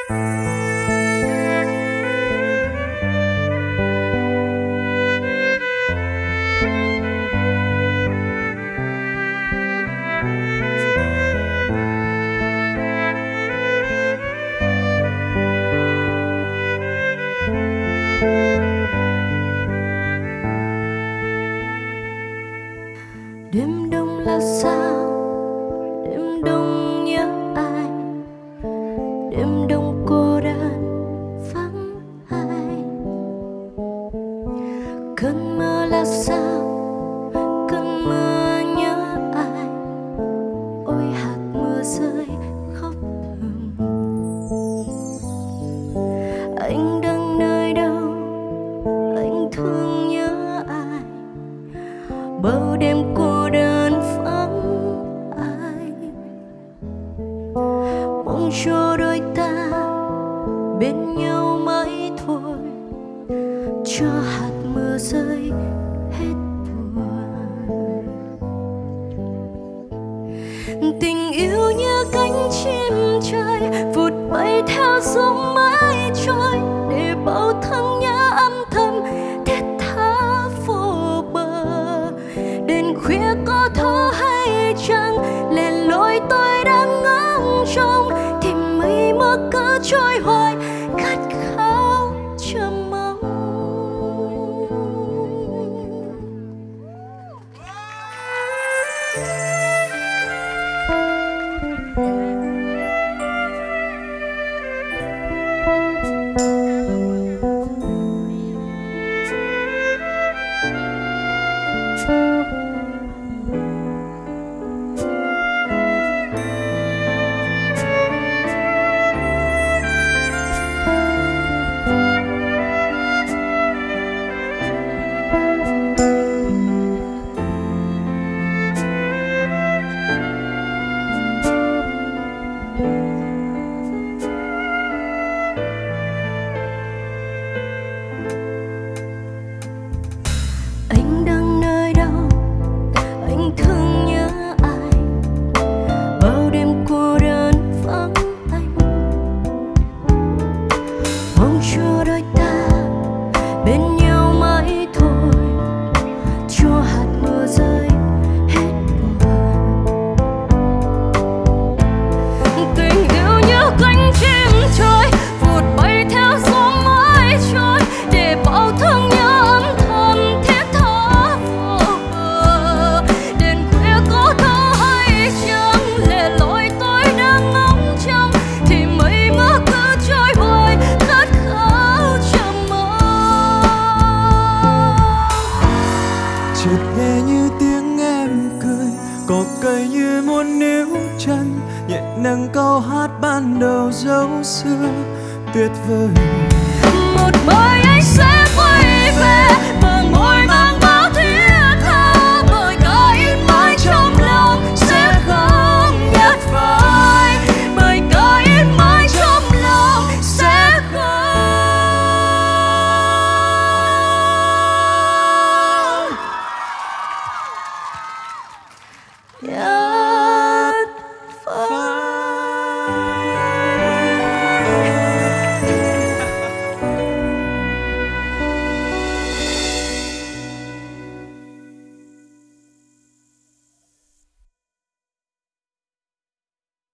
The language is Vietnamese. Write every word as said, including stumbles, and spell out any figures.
Đêm đông là sao, đêm đông nhớ ai, đêm đông cô đơn vắng ai. Cơn mưa là sao, cơn mưa nhớ ai, ôi hạt mưa rơi khóc thầm. Anh đang nơi đâu, anh thương nhớ ai, bao đêm cô đơn vắng ai. Mong cho đôi ta bên nhau mãi thôi, cho hạt mưa rơi hết buồn. Tình yêu như cánh chim trời vụt bay theo gió mãi trôi, để bao thương nhớ âm thầm thiết tha vô bờ. Đêm khuya có thơ hay chăng, lẻ loi tôi đang ngóng trông, thì mây mưa cứ trôi hoài khát khao chờ mong. Anh đang nơi đâu, anh thương nhớ ai, bao đêm cô đơn vắng anh. Mong cho đôi ta bên nhau mãi thôi, cho hạt mưa rơi hết buồn. Tình yêu như cánh chim trời vụt bay theo gió mãi trôi, để bao thương nhớ âm thầm thiết tha vô bờ. Đêm khuya có thơ hay chăng, lẻ loi tôi đang ngóng trông, thì mây mưa cứ trôi hoài khát khao chờ mong. Chợt nghe như tiếng em cười, cỏ cây như muốn níu chân, nhẹ nâng câu hát ban đầu dấu xưa tuyệt vời. Một mai anh sẽ